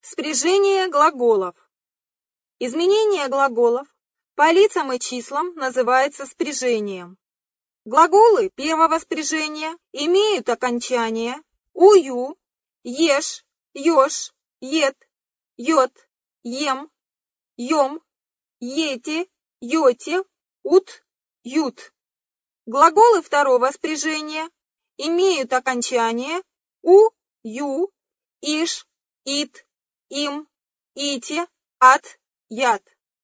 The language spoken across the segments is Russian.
Спряжение глаголов. Изменение глаголов по лицам и числам называется спряжением. Глаголы первого спряжения имеют окончания ую, ешь, ешь, ед, ет, ем, ем, ете, ете, ут, ют. Глаголы второго спряжения имеют окончания у, ю, иш, ит, им, ите, ат, яд.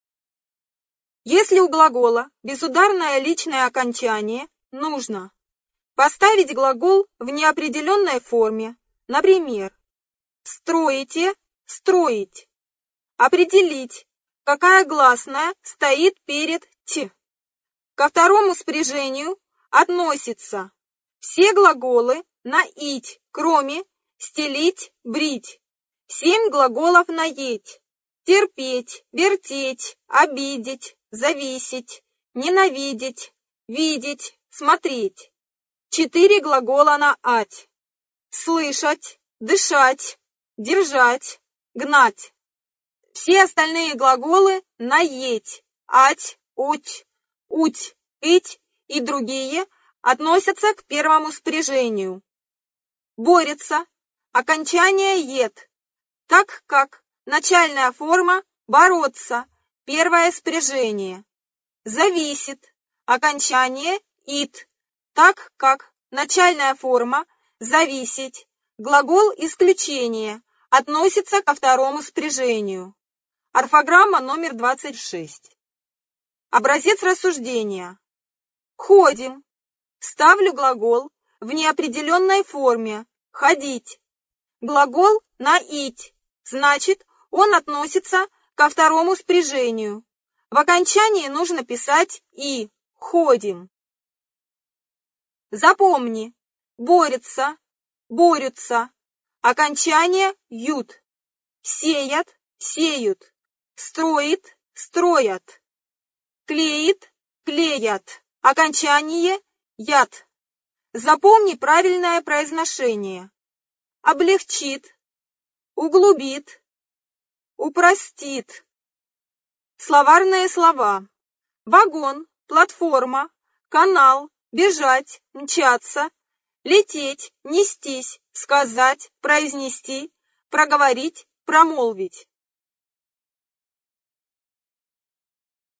Если у глагола безударное личное окончание, нужно поставить глагол в неопределенной форме, например, строите, строить, определить, какая гласная стоит перед т. Ко второму спряжению относятся все глаголы на ить, кроме стелить, брить. 7 глаголов на еть: терпеть, вертеть, обидеть, зависеть, ненавидеть, видеть, смотреть. 4 глагола на ать: слышать, дышать, держать, гнать. Все остальные глаголы на еть: ать, уть, уть, ить и другие относятся к первому спряжению. Борется, окончание ет, так как начальная форма бороться, первое спряжение. Зависит, окончание ит, так как начальная форма зависеть, глагол исключения, относится ко второму спряжению. Орфограмма номер 26. Образец рассуждения. Ходим. Ставлю глагол в неопределенной форме ходить. Глагол на ить, значит, он относится ко второму спряжению. В окончании нужно писать и, ходим. Запомни, борется, борются, окончание ют, сеят, сеют, строит, строят, клеит, клеят, окончание яд. Запомни правильное произношение. Облегчит, углубит, упростит. Словарные слова: вагон, платформа, канал, бежать, мчаться, лететь, нестись, сказать, произнести, проговорить, промолвить.